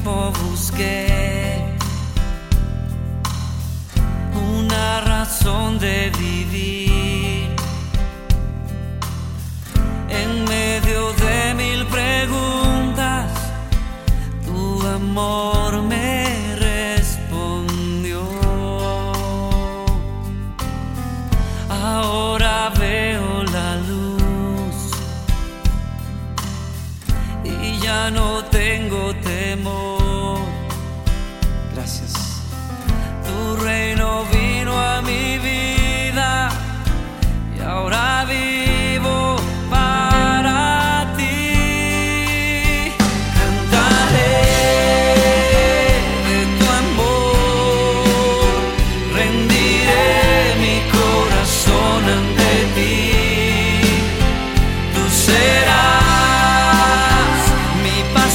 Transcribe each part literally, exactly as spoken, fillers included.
tiempo busqué una razón de vivir en medio de mil preguntas. Tu amor me respondió. Ahora veo la luz y ya no tengo temor. Gracias. Tu reino vino a mi vida y ahora vivo para ti. Cantaré de tu amor, rendiré mi corazón ante ti. Tú serás mi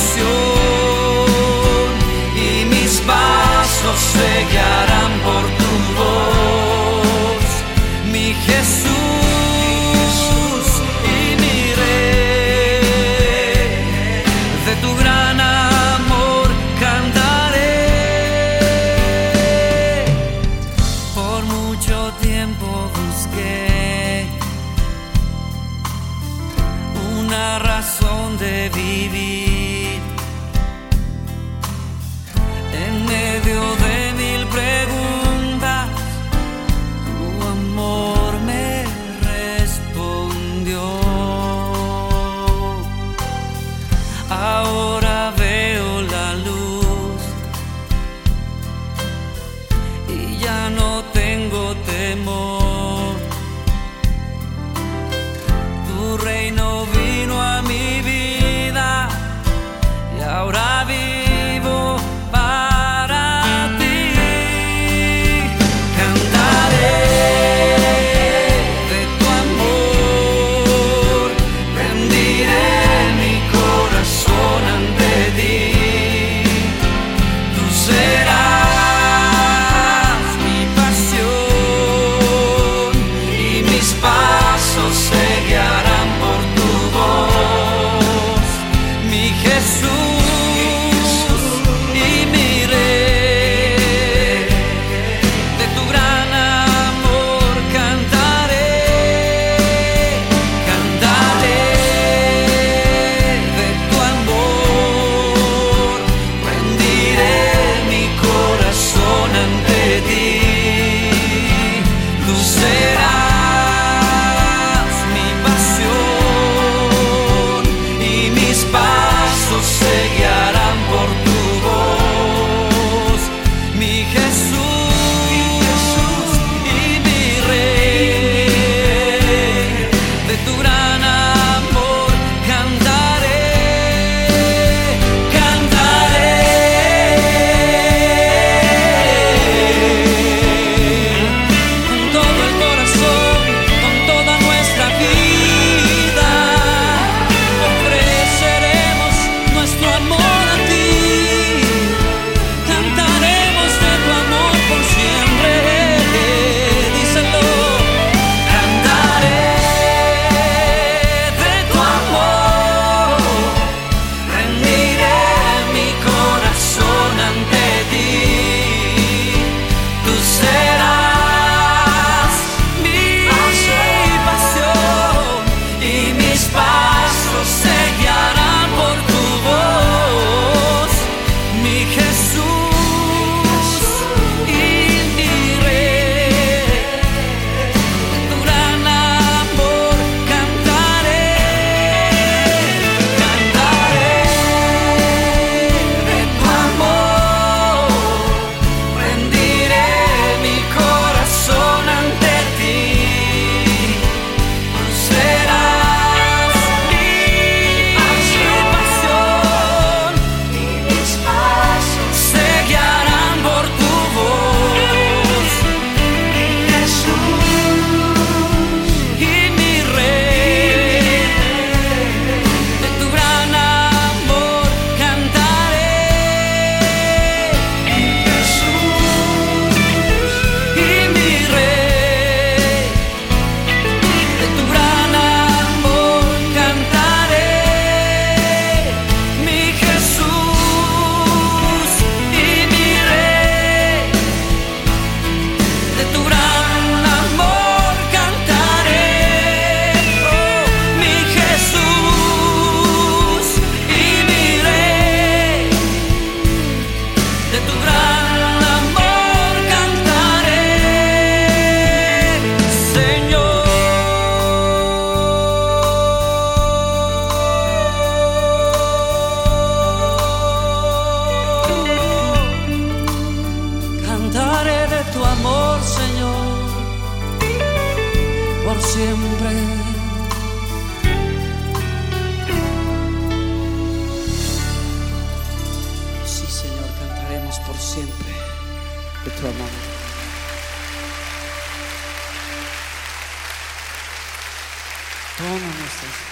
pasión y mis pasos se guiarán por tu voz, mi Jesús y mi Rey. De tu gran amor cantaré. Por mucho tiempo busqué una razón de vivir en medio de mil preguntas. Tu amor me respondió. Ahora veo la luz y ya no tengo temor. Tu reino vino a mi vida y ahora vivo para ti. Cantaré de tu amor, rendiré mi corazón ante ti. Tú serás mi pasión y mis pasos se guiarán por tu voz, mi Jesús y mi Rey. De tu gran amor cantaré, cantaré de tu amor, rendiré mi corazón ante ti. Tú serás mi pasión y mis pasos se guiarán por tu voz, mi Jesús y mi Rey. De tu gran amor cantaré, cantaré con todo el corazón, con toda nuestra vida. Ofreceremos nuestro amor a ti. Cantaremos de tu amor por siempre. Díselo. Cantaré de tu amor, rendiré mi corazón ante ti. Tú serás mi pasión y mis pasos se guiarán por tu voz, mi Jesús y mi Rey. De tu gran amor cantaré, cantaré de tu amor, rendiré mi corazón ante ti. Tú serás mi su amor. Toma nuestras